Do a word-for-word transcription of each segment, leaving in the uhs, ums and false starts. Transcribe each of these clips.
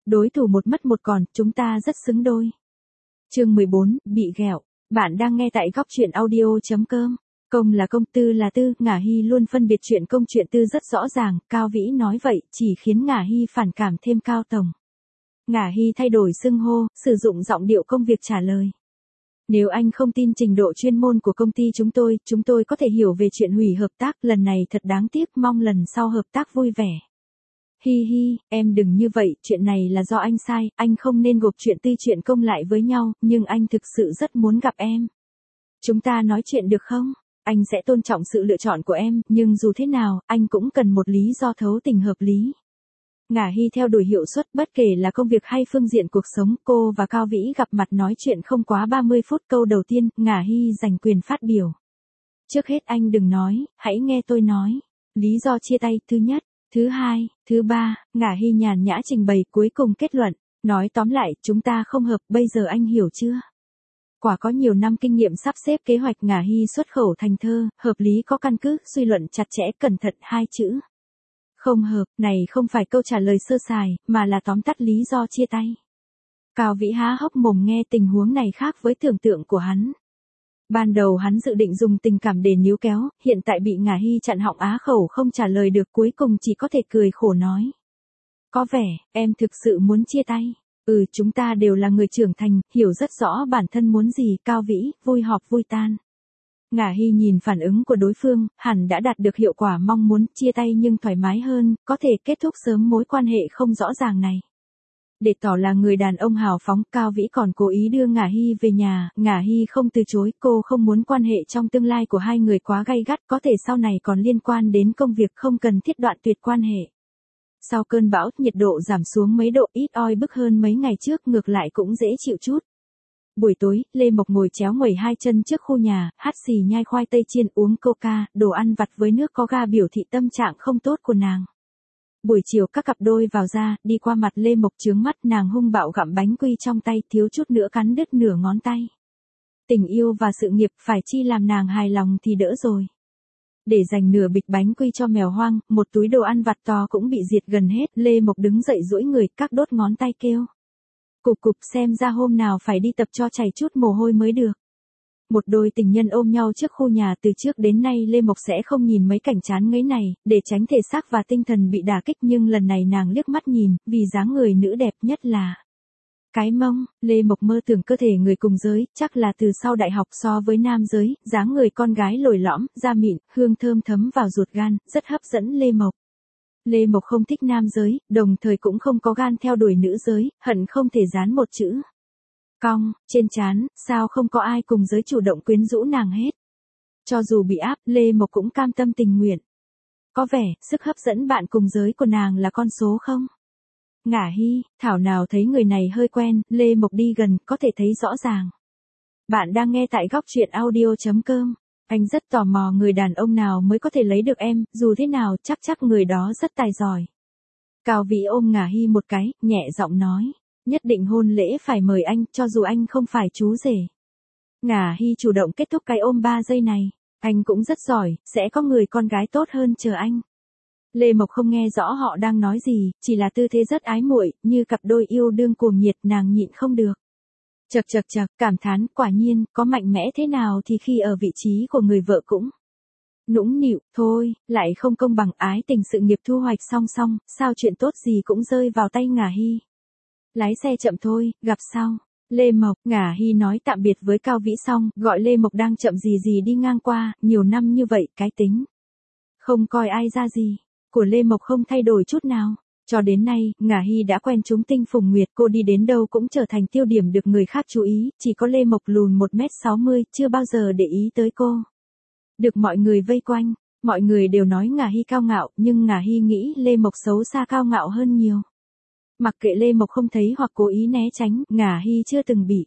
Đối thủ một mất một còn, chúng ta rất xứng đôi. Chương mười bốn, bị ghẹo. Bạn đang nghe tại góc truyện audio chấm com. Công là công, tư là tư, Ngả Hy luôn phân biệt chuyện công chuyện tư rất rõ ràng, Cao Vĩ nói vậy chỉ khiến Ngả Hy phản cảm thêm Cao Tổng. Ngả Hy thay đổi xưng hô, sử dụng giọng điệu công việc trả lời. Nếu anh không tin trình độ chuyên môn của công ty chúng tôi, chúng tôi có thể hiểu về chuyện hủy hợp tác, lần này thật đáng tiếc, mong lần sau hợp tác vui vẻ. Hi hi, em đừng như vậy, chuyện này là do anh sai, anh không nên gộp chuyện tư chuyện công lại với nhau, nhưng anh thực sự rất muốn gặp em. Chúng ta nói chuyện được không? Anh sẽ tôn trọng sự lựa chọn của em, nhưng dù thế nào, anh cũng cần một lý do thấu tình hợp lý. Ngả Hy theo đuổi hiệu suất, bất kể là công việc hay phương diện cuộc sống, cô và Cao Vĩ gặp mặt nói chuyện không quá ba mươi phút, câu đầu tiên, Ngả Hy giành quyền phát biểu. Trước hết anh đừng nói, hãy nghe tôi nói. Lý do chia tay, thứ nhất, thứ hai, thứ ba, Ngả Hy nhàn nhã trình bày, cuối cùng kết luận. Nói tóm lại, chúng ta không hợp, bây giờ anh hiểu chưa? Quả có nhiều năm kinh nghiệm sắp xếp kế hoạch, Ngả Hy xuất khẩu thành thơ, hợp lý có căn cứ, suy luận chặt chẽ, cẩn thận, hai chữ. Không hợp, này không phải câu trả lời sơ sài, mà là tóm tắt lý do chia tay. Cao Vĩ há hốc mồm nghe tình huống này khác với tưởng tượng của hắn. Ban đầu hắn dự định dùng tình cảm để níu kéo, hiện tại bị Ngả Hy chặn họng á khẩu không trả lời được, cuối cùng chỉ có thể cười khổ nói. Có vẻ, em thực sự muốn chia tay. Ừ, chúng ta đều là người trưởng thành, hiểu rất rõ bản thân muốn gì, Cao Vĩ, vui họp vui tan. Ngả Hy nhìn phản ứng của đối phương, hẳn đã đạt được hiệu quả mong muốn, chia tay nhưng thoải mái hơn, có thể kết thúc sớm mối quan hệ không rõ ràng này. Để tỏ là người đàn ông hào phóng, Cao Vĩ còn cố ý đưa Ngả Hy về nhà, Ngả Hy không từ chối, cô không muốn quan hệ trong tương lai của hai người quá gay gắt, có thể sau này còn liên quan đến công việc, không cần thiết đoạn tuyệt quan hệ. Sau cơn bão, nhiệt độ giảm xuống mấy độ, ít oi bức hơn mấy ngày trước, ngược lại cũng dễ chịu chút. Buổi tối, Lê Mộc ngồi chéo nguầy hai chân trước khu nhà, hắt xì nhai khoai tây chiên, uống coca, đồ ăn vặt với nước có ga biểu thị tâm trạng không tốt của nàng. Buổi chiều các cặp đôi vào ra, đi qua mặt Lê Mộc chướng mắt, nàng hung bạo gặm bánh quy trong tay, thiếu chút nữa cắn đứt nửa ngón tay. Tình yêu và sự nghiệp phải chi làm nàng hài lòng thì đỡ rồi. Để dành nửa bịch bánh quy cho mèo hoang, một túi đồ ăn vặt to cũng bị diệt gần hết, Lê Mộc đứng dậy duỗi người, các đốt ngón tay kêu. Cục cục, xem ra hôm nào phải đi tập cho chảy chút mồ hôi mới được. Một đôi tình nhân ôm nhau trước khu nhà, từ trước đến nay Lê Mộc sẽ không nhìn mấy cảnh chán ngấy này, để tránh thể xác và tinh thần bị đả kích, nhưng lần này nàng liếc mắt nhìn, vì dáng người nữ đẹp nhất là cái mông. Lê Mộc mơ tưởng cơ thể người cùng giới, chắc là từ sau đại học, so với nam giới, dáng người con gái lồi lõm, da mịn, hương thơm thấm vào ruột gan, rất hấp dẫn Lê Mộc. Lê Mộc không thích nam giới, đồng thời cũng không có gan theo đuổi nữ giới, hận không thể dán một chữ cong trên trán, sao không có ai cùng giới chủ động quyến rũ nàng hết. Cho dù bị áp, Lê Mộc cũng cam tâm tình nguyện. Có vẻ, sức hấp dẫn bạn cùng giới của nàng là con số không? Ngả Hy, thảo nào thấy người này hơi quen, Lê Mộc đi gần, có thể thấy rõ ràng. Bạn đang nghe tại góc truyện audio chấm com. Anh rất tò mò người đàn ông nào mới có thể lấy được em, dù thế nào chắc chắc người đó rất tài giỏi. Cao Vĩ ôm Ngả Hy một cái, nhẹ giọng nói, nhất định hôn lễ phải mời anh, cho dù anh không phải chú rể. Ngả Hy chủ động kết thúc cái ôm ba giây này, anh cũng rất giỏi, sẽ có người con gái tốt hơn chờ anh. Lê Mộc không nghe rõ họ đang nói gì, chỉ là tư thế rất ái muội, như cặp đôi yêu đương cuồng nhiệt, nàng nhịn không được. Chậc chậc chậc, cảm thán, quả nhiên, có mạnh mẽ thế nào thì khi ở vị trí của người vợ cũng nũng nịu, thôi, lại không công bằng, ái tình sự nghiệp thu hoạch song song, sao chuyện tốt gì cũng rơi vào tay Ngả Hy. Lái xe chậm thôi, gặp sau. Lê Mộc, Ngả Hy nói tạm biệt với Cao Vĩ xong, gọi Lê Mộc đang chậm gì gì đi ngang qua, nhiều năm như vậy, cái tính không coi ai ra gì của Lê Mộc không thay đổi chút nào. Cho đến nay, Ngả Hy đã quen chúng tinh phùng nguyệt, cô đi đến đâu cũng trở thành tiêu điểm được người khác chú ý, chỉ có Lê Mộc lùn một mét sáu mươi, chưa bao giờ để ý tới cô. Được mọi người vây quanh, mọi người đều nói Ngả Hy cao ngạo, nhưng Ngả Hy nghĩ Lê Mộc xấu xa cao ngạo hơn nhiều. Mặc kệ Lê Mộc không thấy hoặc cố ý né tránh, Ngả Hy chưa từng bị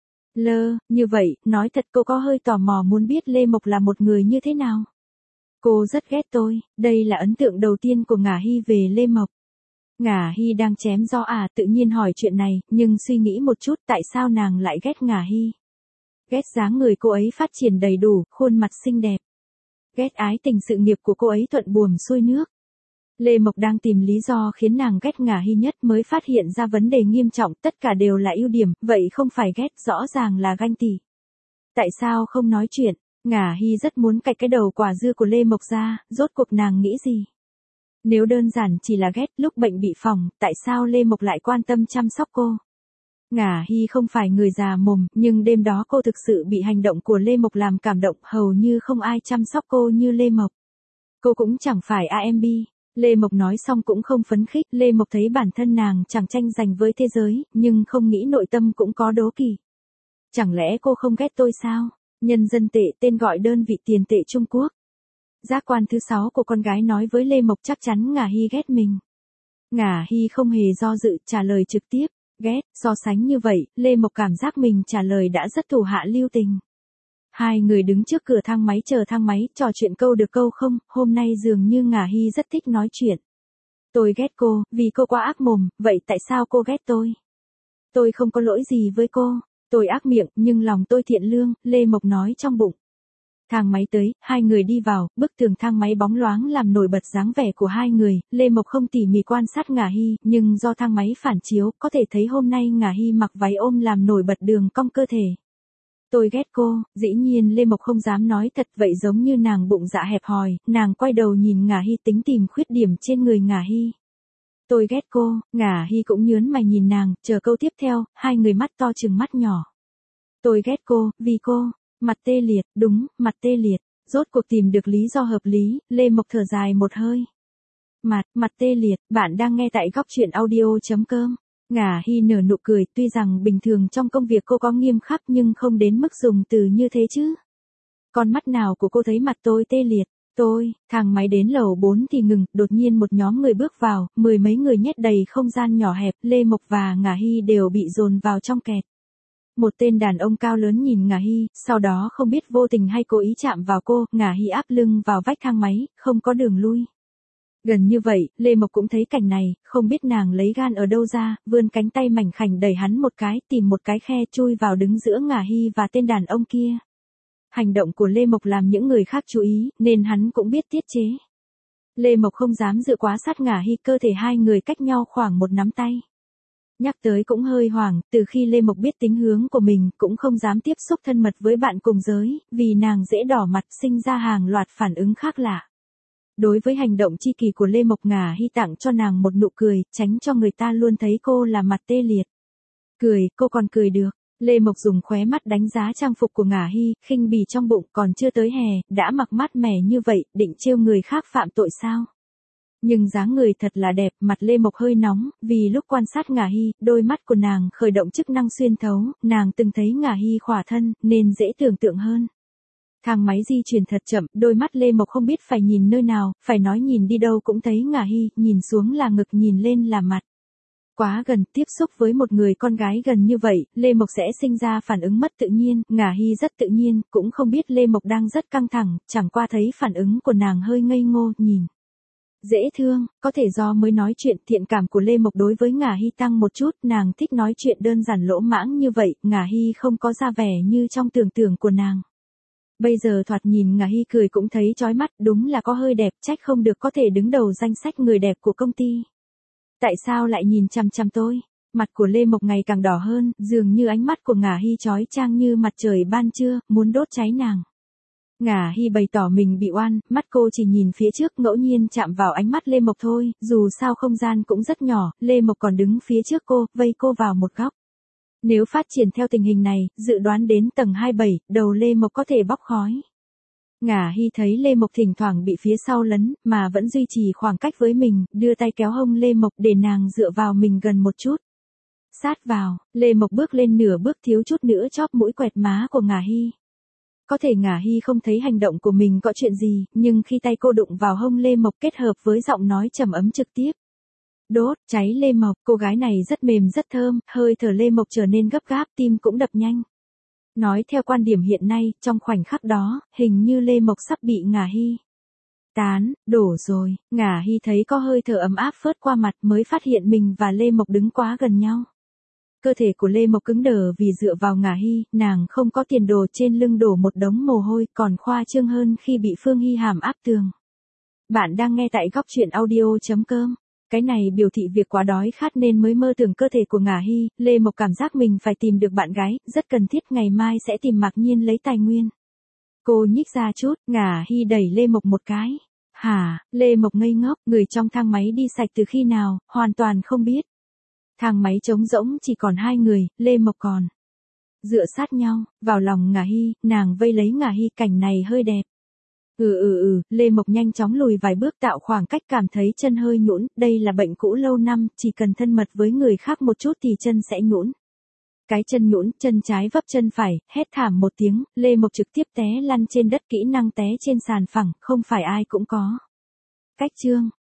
lơ, như vậy, nói thật cô có hơi tò mò muốn biết Lê Mộc là một người như thế nào. Cô rất ghét tôi, đây là ấn tượng đầu tiên của Ngả Hy về Lê Mộc. Ngả Hy đang chém gió à, tự nhiên hỏi chuyện này, nhưng suy nghĩ một chút, tại sao nàng lại ghét Ngả Hy? Ghét dáng người cô ấy phát triển đầy đủ, khuôn mặt xinh đẹp. Ghét ái tình sự nghiệp của cô ấy thuận buồm xuôi nước. Lê Mộc đang tìm lý do khiến nàng ghét Ngả Hy nhất mới phát hiện ra vấn đề nghiêm trọng, tất cả đều là ưu điểm, vậy không phải ghét, rõ ràng là ganh tị. Tại sao không nói chuyện? Ngả Hy rất muốn cạch cái đầu quả dưa của Lê Mộc ra, rốt cuộc nàng nghĩ gì? Nếu đơn giản chỉ là ghét, lúc bệnh bị phỏng, tại sao Lê Mộc lại quan tâm chăm sóc cô? Ngả Hy không phải người già mồm, nhưng đêm đó cô thực sự bị hành động của Lê Mộc làm cảm động, hầu như không ai chăm sóc cô như Lê Mộc. Cô cũng chẳng phải a em bê. Lê Mộc nói xong cũng không phấn khích, Lê Mộc thấy bản thân nàng chẳng tranh giành với thế giới, nhưng không nghĩ nội tâm cũng có đố kỵ. Chẳng lẽ cô không ghét tôi sao? Nhân dân tệ, tên gọi đơn vị tiền tệ Trung Quốc. Giác quan thứ sáu của con gái nói với Lê Mộc chắc chắn Ngả Hy ghét mình. Ngả Hy không hề do dự, trả lời trực tiếp, ghét, so sánh như vậy, Lê Mộc cảm giác mình trả lời đã rất thủ hạ lưu tình. Hai người đứng trước cửa thang máy chờ thang máy, trò chuyện câu được câu không, hôm nay dường như Ngả Hy rất thích nói chuyện. Tôi ghét cô, vì cô quá ác mồm, vậy tại sao cô ghét tôi? Tôi không có lỗi gì với cô, tôi ác miệng, nhưng lòng tôi thiện lương, Lê Mộc nói trong bụng. Thang máy tới, hai người đi vào, bức tường thang máy bóng loáng làm nổi bật dáng vẻ của hai người, Lê Mộc không tỉ mỉ quan sát Ngả Hy, nhưng do thang máy phản chiếu, có thể thấy hôm nay Ngả Hy mặc váy ôm làm nổi bật đường cong cơ thể. Tôi ghét cô, dĩ nhiên Lê Mộc không dám nói thật vậy giống như nàng bụng dạ hẹp hòi, nàng quay đầu nhìn Ngả Hy tính tìm khuyết điểm trên người Ngả Hy. Tôi ghét cô, Ngả Hy cũng nhớn mày nhìn nàng, chờ câu tiếp theo, hai người mắt to trừng mắt nhỏ. Tôi ghét cô, vì cô, mặt tê liệt, đúng, mặt tê liệt, rốt cuộc tìm được lý do hợp lý, Lê Mộc thở dài một hơi. Mặt, mặt tê liệt, bạn đang nghe tại góc truyện audio chấm com. Ngả Hy nở nụ cười, tuy rằng bình thường trong công việc cô có nghiêm khắc nhưng không đến mức dùng từ như thế chứ. Con mắt nào của cô thấy mặt tôi tê liệt? Tôi, thang máy đến lầu bốn thì ngừng, đột nhiên một nhóm người bước vào, mười mấy người nhét đầy không gian nhỏ hẹp, Lê Mộc và Ngả Hy đều bị dồn vào trong kẹt. Một tên đàn ông cao lớn nhìn Ngả Hy, sau đó không biết vô tình hay cố ý chạm vào cô, Ngả Hy áp lưng vào vách thang máy, không có đường lui. Gần như vậy, Lê Mộc cũng thấy cảnh này, không biết nàng lấy gan ở đâu ra, vươn cánh tay mảnh khảnh đẩy hắn một cái, tìm một cái khe chui vào đứng giữa Ngả Hy và tên đàn ông kia. Hành động của Lê Mộc làm những người khác chú ý, nên hắn cũng biết tiết chế. Lê Mộc không dám dựa quá sát Ngả Hy, cơ thể hai người cách nhau khoảng một nắm tay. Nhắc tới cũng hơi hoảng, từ khi Lê Mộc biết tính hướng của mình, cũng không dám tiếp xúc thân mật với bạn cùng giới, vì nàng dễ đỏ mặt, sinh ra hàng loạt phản ứng khác lạ. Đối với hành động chi kỳ của Lê Mộc, Ngả Hy tặng cho nàng một nụ cười, tránh cho người ta luôn thấy cô là mặt tê liệt. Cười, cô còn cười được. Lê Mộc dùng khóe mắt đánh giá trang phục của Ngả Hy, khinh bỉ trong bụng, còn chưa tới hè, đã mặc mát mẻ như vậy, định trêu người khác phạm tội sao? Nhưng dáng người thật là đẹp, mặt Lê Mộc hơi nóng, vì lúc quan sát Ngả Hy, đôi mắt của nàng khởi động chức năng xuyên thấu, nàng từng thấy Ngả Hy khỏa thân, nên dễ tưởng tượng hơn. Thang máy di chuyển thật chậm, đôi mắt Lê Mộc không biết phải nhìn nơi nào, phải nói nhìn đi đâu cũng thấy Ngả Hy, nhìn xuống là ngực, nhìn lên là mặt. Quá gần, tiếp xúc với một người con gái gần như vậy, Lê Mộc sẽ sinh ra phản ứng mất tự nhiên, Ngả Hy rất tự nhiên, cũng không biết Lê Mộc đang rất căng thẳng, chẳng qua thấy phản ứng của nàng hơi ngây ngô, nhìn. Dễ thương, có thể do mới nói chuyện, thiện cảm của Lê Mộc đối với Ngả Hy tăng một chút, nàng thích nói chuyện đơn giản lỗ mãng như vậy, Ngả Hy không có ra vẻ như trong tưởng tượng của nàng. Bây giờ thoạt nhìn Ngả Hy cười cũng thấy chói mắt, đúng là có hơi đẹp, trách không được có thể đứng đầu danh sách người đẹp của công ty. Tại sao lại nhìn chằm chằm tôi? Mặt của Lê Mộc ngày càng đỏ hơn, dường như ánh mắt của Ngả Hy chói chang như mặt trời ban trưa, muốn đốt cháy nàng. Ngả Hy bày tỏ mình bị oan, mắt cô chỉ nhìn phía trước, ngẫu nhiên chạm vào ánh mắt Lê Mộc thôi, dù sao không gian cũng rất nhỏ, Lê Mộc còn đứng phía trước cô, vây cô vào một góc. Nếu phát triển theo tình hình này, dự đoán đến tầng hai mươi bảy, đầu Lê Mộc có thể bốc khói. Ngả Hy thấy Lê Mộc thỉnh thoảng bị phía sau lấn, mà vẫn duy trì khoảng cách với mình, đưa tay kéo hông Lê Mộc để nàng dựa vào mình gần một chút. Sát vào, Lê Mộc bước lên nửa bước, thiếu chút nữa chóp mũi quẹt má của Ngả Hy. Có thể Ngả Hy không thấy hành động của mình có chuyện gì, nhưng khi tay cô đụng vào hông Lê Mộc kết hợp với giọng nói trầm ấm trực tiếp. Đốt, cháy Lê Mộc, cô gái này rất mềm rất thơm, hơi thở Lê Mộc trở nên gấp gáp, tim cũng đập nhanh. Nói theo quan điểm hiện nay, trong khoảnh khắc đó, hình như Lê Mộc sắp bị Ngả Hy tán, đổ rồi, Ngả Hy thấy có hơi thở ấm áp phớt qua mặt mới phát hiện mình và Lê Mộc đứng quá gần nhau. Cơ thể của Lê Mộc cứng đờ vì dựa vào Ngả Hy, nàng không có tiền đồ, trên lưng đổ một đống mồ hôi, còn khoa trương hơn khi bị Phương Hy Hàm áp tường. Bạn đang nghe tại góc chuyện audio chấm com. Cái này biểu thị việc quá đói khát nên mới mơ tưởng cơ thể của Ngả Hy. Lê Mộc cảm giác mình phải tìm được bạn gái, rất cần thiết, ngày mai sẽ tìm Mạc Nhiên lấy tài nguyên. Cô nhích ra chút, Ngả Hy đẩy Lê Mộc một cái. Hả? Lê Mộc ngây ngốc, người trong thang máy đi sạch từ khi nào, hoàn toàn không biết. Thang máy trống rỗng chỉ còn hai người, Lê Mộc còn dựa sát nhau, vào lòng Ngả Hy, nàng vây lấy Ngả Hy, cảnh này hơi đẹp. Ừ ừ ừ, Lê Mộc nhanh chóng lùi vài bước tạo khoảng cách, cảm thấy chân hơi nhũn, đây là bệnh cũ lâu năm, chỉ cần thân mật với người khác một chút thì chân sẽ nhũn. Cái chân nhũn, chân trái vấp chân phải, hét thảm một tiếng, Lê Mộc trực tiếp té lăn trên đất, kỹ năng té trên sàn phẳng, không phải ai cũng có. Cách chương